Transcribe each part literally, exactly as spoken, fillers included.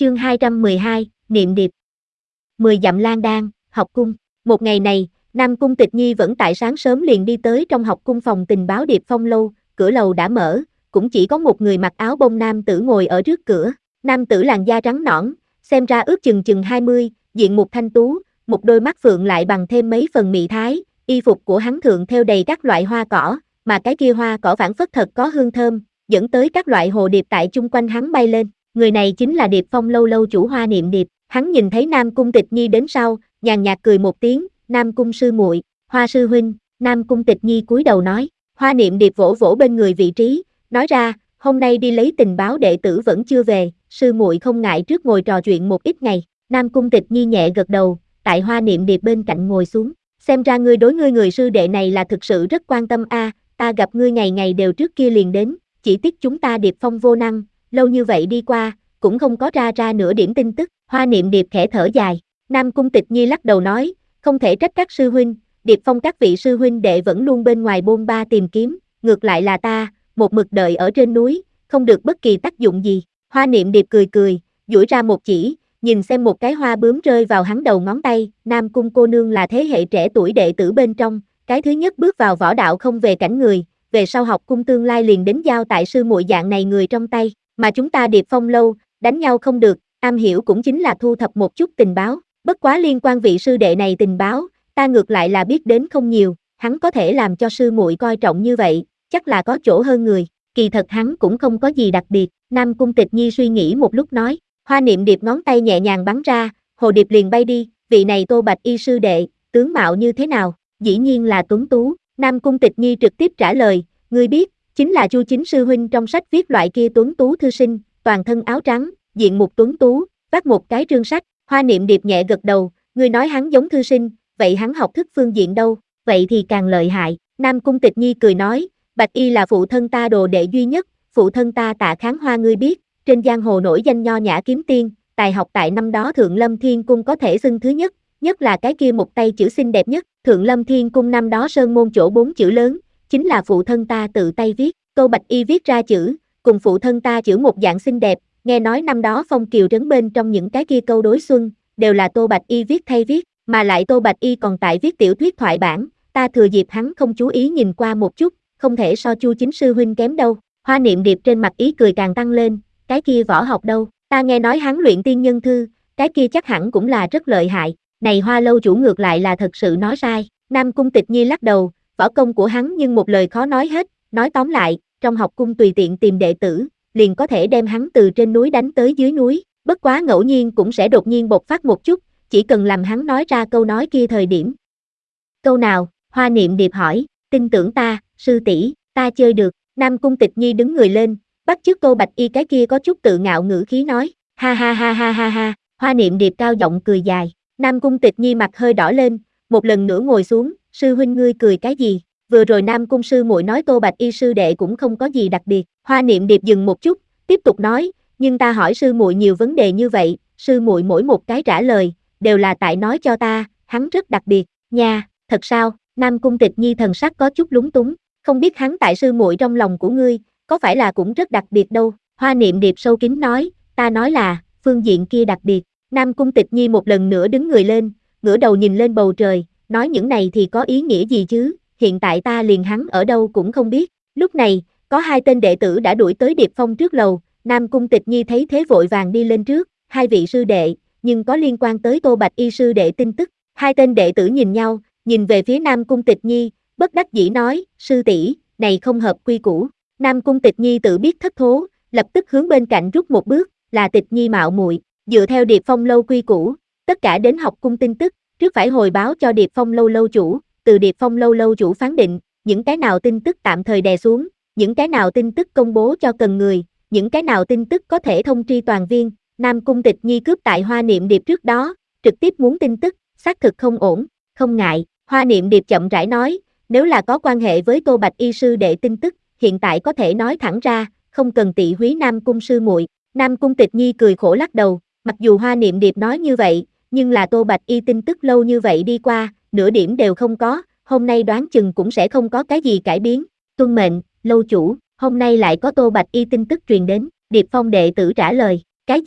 Chương hai trăm mười hai, Niệm Điệp. Mười dặm lang đan, học cung. Một ngày này, Nam Cung Tịch Nhi vẫn tại sáng sớm liền đi tới trong học cung phòng tình báo Điệp Phong lâu, cửa lầu đã mở, cũng chỉ có một người mặc áo bông nam tử ngồi ở trước cửa. Nam tử làn da trắng nõn, xem ra ước chừng chừng hai mươi, diện mục thanh tú, một đôi mắt phượng lại bằng thêm mấy phần mị thái, y phục của hắn thượng thêu đầy các loại hoa cỏ, mà cái kia hoa cỏ phảng phất thật có hương thơm, dẫn tới các loại hồ điệp tại chung quanh hắn bay lên. Người này chính là Điệp Phong lâu lâu chủ Hoa Niệm Điệp. Hắn nhìn thấy Nam Cung Tịch Nhi đến sau, nhàn nhạt cười một tiếng, Nam Cung sư muội, Hoa sư huynh. Nam Cung Tịch Nhi cúi đầu nói. Hoa Niệm Điệp vỗ vỗ bên người vị trí, nói ra, hôm nay đi lấy tình báo đệ tử vẫn chưa về, sư muội không ngại trước ngồi trò chuyện một ít ngày. Nam Cung Tịch Nhi nhẹ gật đầu, tại Hoa Niệm Điệp bên cạnh ngồi xuống. Xem ra ngươi đối ngươi người sư đệ này là thực sự rất quan tâm a, à, ta gặp ngươi ngày ngày đều trước kia liền đến, chỉ tiếc chúng ta Điệp Phong vô năng, lâu như vậy đi qua, cũng không có ra ra nửa điểm tin tức. Hoa Niệm Điệp khẽ thở dài. Nam Cung Tịch Nhi lắc đầu nói, không thể trách các sư huynh, Điệp Phong các vị sư huynh đệ vẫn luôn bên ngoài bôn ba tìm kiếm, ngược lại là ta, một mực đợi ở trên núi, không được bất kỳ tác dụng gì. Hoa Niệm Điệp cười cười, duỗi ra một chỉ, nhìn xem một cái hoa bướm rơi vào hắn đầu ngón tay. Nam Cung cô nương là thế hệ trẻ tuổi đệ tử bên trong, cái thứ nhất bước vào võ đạo không về cảnh người, về sau học cung tương lai liền đến giao tại sư muội dạng này người trong tay, mà chúng ta Điệp Phong lâu, đánh nhau không được, am hiểu cũng chính là thu thập một chút tình báo, bất quá liên quan vị sư đệ này tình báo, ta ngược lại là biết đến không nhiều, hắn có thể làm cho sư muội coi trọng như vậy, chắc là có chỗ hơn người, kỳ thật hắn cũng không có gì đặc biệt. Nam Cung Tịch Nhi suy nghĩ một lúc nói. Hoa Niệm Điệp ngón tay nhẹ nhàng bắn ra, hồ điệp liền bay đi, vị này Tô Bạch Y sư đệ, tướng mạo như thế nào? Dĩ nhiên là tuấn tú. Nam Cung Tịch Nhi trực tiếp trả lời, ngươi biết, chính là Chu Chính sư huynh trong sách viết loại kia tuấn tú thư sinh, toàn thân áo trắng, diện mục tuấn tú, vác một cái trương sách. Hoa Niệm Điệp nhẹ gật đầu, ngươi nói hắn giống thư sinh, vậy hắn học thức phương diện đâu? Vậy thì càng lợi hại. Nam Cung Tịch Nhi cười nói, Bạch Y là phụ thân ta đồ đệ duy nhất, phụ thân ta Tạ Kháng Hoa ngươi biết, trên giang hồ nổi danh nho nhã kiếm tiên, tài học tại năm đó Thượng Lâm Thiên Cung có thể xưng thứ nhất, nhất là cái kia một tay chữ xinh đẹp nhất. Thượng Lâm Thiên Cung năm đó sơn môn chỗ bốn chữ lớn, chính là phụ thân ta tự tay viết, câu Bạch Y viết ra chữ, cùng phụ thân ta chữ một dạng xinh đẹp, nghe nói năm đó Phong Kiều trấn bên trong những cái kia câu đối xuân, đều là Tô Bạch Y viết thay viết, mà lại Tô Bạch Y còn tại viết tiểu thuyết thoại bản, ta thừa dịp hắn không chú ý nhìn qua một chút, không thể so Chu Chính sư huynh kém đâu. Hoa Niệm Điệp trên mặt ý cười càng tăng lên, cái kia võ học đâu, ta nghe nói hắn luyện tiên nhân thư, cái kia chắc hẳn cũng là rất lợi hại. Này Hoa lâu chủ ngược lại là thật sự nói sai. Nam Cung Tịch Nhi lắc đầu, võ công của hắn nhưng một lời khó nói hết, nói tóm lại, trong học cung tùy tiện tìm đệ tử, liền có thể đem hắn từ trên núi đánh tới dưới núi, bất quá ngẫu nhiên cũng sẽ đột nhiên bộc phát một chút, chỉ cần làm hắn nói ra câu nói kia thời điểm. Câu nào? Hoa Niệm Điệp hỏi. Tin tưởng ta, sư tỷ, ta chơi được. Nam Cung Tịch Nhi đứng người lên, bắt chước câu Bạch Y cái kia có chút tự ngạo ngữ khí nói, ha ha ha ha ha ha. Hoa Niệm Điệp cao giọng cười dài. Nam Cung Tịch Nhi mặt hơi đỏ lên, một lần nữa ngồi xuống, sư huynh ngươi cười cái gì? Vừa rồi Nam Cung sư muội nói Tô Bạch Y sư đệ cũng không có gì đặc biệt. Hoa Niệm Điệp dừng một chút, tiếp tục nói, nhưng ta hỏi sư muội nhiều vấn đề như vậy, sư muội mỗi một cái trả lời, đều là tại nói cho ta, hắn rất đặc biệt, nha, thật sao? Nam Cung Tịch Nhi thần sắc có chút lúng túng, không biết hắn tại sư muội trong lòng của ngươi, có phải là cũng rất đặc biệt đâu? Hoa Niệm Điệp sâu kín nói, ta nói là, phương diện kia đặc biệt. Nam Cung Tịch Nhi một lần nữa đứng người lên, ngửa đầu nhìn lên bầu trời, nói những này thì có ý nghĩa gì chứ, hiện tại ta liền hắn ở đâu cũng không biết. Lúc này, có hai tên đệ tử đã đuổi tới Điệp Phong trước lầu, Nam Cung Tịch Nhi thấy thế vội vàng đi lên trước, hai vị sư đệ, nhưng có liên quan tới Tô Bạch Y sư đệ tin tức. Hai tên đệ tử nhìn nhau, nhìn về phía Nam Cung Tịch Nhi, bất đắc dĩ nói, sư tỷ, này không hợp quy củ. Nam Cung Tịch Nhi tự biết thất thố, lập tức hướng bên cạnh rút một bước, là Tịch Nhi mạo muội, dựa theo Điệp Phong lâu quy củ, tất cả đến học cung tin tức, trước phải hồi báo cho Điệp Phong lâu lâu chủ, từ Điệp Phong lâu lâu chủ phán định, những cái nào tin tức tạm thời đè xuống, những cái nào tin tức công bố cho cần người, những cái nào tin tức có thể thông tri toàn viên. Nam Cung Tịch Nhi cướp tại Hoa Niệm Điệp trước đó, trực tiếp muốn tin tức, xác thực không ổn, không ngại. Hoa Niệm Điệp chậm rãi nói, nếu là có quan hệ với Tô Bạch Y sư đệ tin tức, hiện tại có thể nói thẳng ra, không cần tị húy Nam Cung sư muội. Nam Cung Tịch Nhi cười khổ lắc đầu, mặc dù Hoa Niệm Điệp nói như vậy, nhưng là Tô Bạch Y tin tức lâu như vậy đi qua, nửa điểm đều không có, hôm nay đoán chừng cũng sẽ không có cái gì cải biến. Tuân mệnh, lâu chủ, hôm nay lại có Tô Bạch Y tin tức truyền đến. Điệp Phong đệ tử trả lời, cái gì?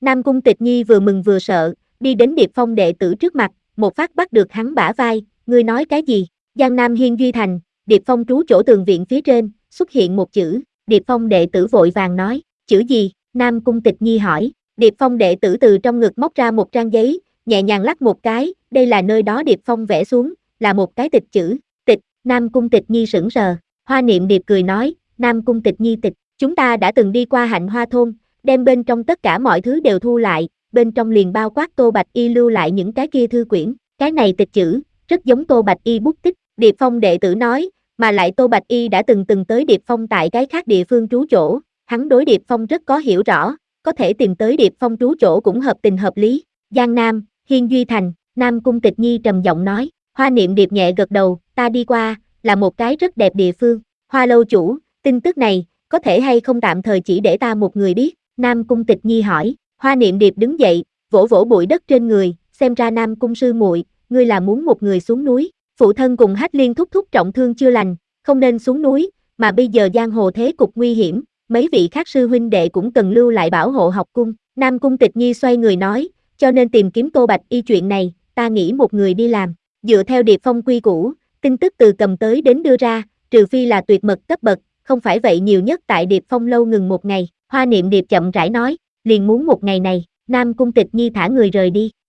Nam Cung Tịch Nhi vừa mừng vừa sợ, đi đến Điệp Phong đệ tử trước mặt, một phát bắt được hắn bả vai, ngươi nói cái gì? Giang Nam Hiên Duy Thành, Điệp Phong trú chỗ tường viện phía trên, xuất hiện một chữ, Điệp Phong đệ tử vội vàng nói, chữ gì? Nam Cung Tịch Nhi hỏi, Điệp Phong đệ tử từ trong ngực móc ra một trang giấy, nhẹ nhàng lắc một cái, đây là nơi đó Điệp Phong vẽ xuống, là một cái tịch chữ, tịch, Nam Cung Tịch Nhi sững sờ, Hoa Niệm Điệp cười nói, Nam Cung Tịch Nhi tịch, chúng ta đã từng đi qua Hạnh Hoa Thôn, đem bên trong tất cả mọi thứ đều thu lại, bên trong liền bao quát Tô Bạch Y lưu lại những cái kia thư quyển, cái này tịch chữ, rất giống Tô Bạch Y bút tích, Điệp Phong đệ tử nói, mà lại Tô Bạch Y đã từng từng tới Điệp Phong tại cái khác địa phương trú chỗ, hắn đối Điệp Phong rất có hiểu rõ, có thể tìm tới Điệp Phong trú chỗ cũng hợp tình hợp lý. Giang Nam, Hiên Duy Thành, Nam Cung Tịch Nhi trầm giọng nói, Hoa Niệm Điệp nhẹ gật đầu, ta đi qua, là một cái rất đẹp địa phương. Hoa lâu chủ, tin tức này, có thể hay không tạm thời chỉ để ta một người biết, Nam Cung Tịch Nhi hỏi. Hoa Niệm Điệp đứng dậy, vỗ vỗ bụi đất trên người, xem ra Nam Cung sư muội, ngươi là muốn một người xuống núi, phụ thân cùng Hách Liên thúc thúc trọng thương chưa lành, không nên xuống núi, mà bây giờ giang hồ thế cục nguy hiểm, mấy vị khác sư huynh đệ cũng cần lưu lại bảo hộ học cung. Nam Cung Tịch Nhi xoay người nói, cho nên tìm kiếm Tô Bạch Y chuyện này, ta nghĩ một người đi làm, dựa theo Điệp Phong quy củ, tin tức từ cầm tới đến đưa ra, trừ phi là tuyệt mật cấp bậc, không phải vậy nhiều nhất tại Điệp Phong lâu ngừng một ngày. Hoa Niệm Điệp chậm rãi nói, liền muốn một ngày này, Nam Cung Tịch Nhi thả người rời đi.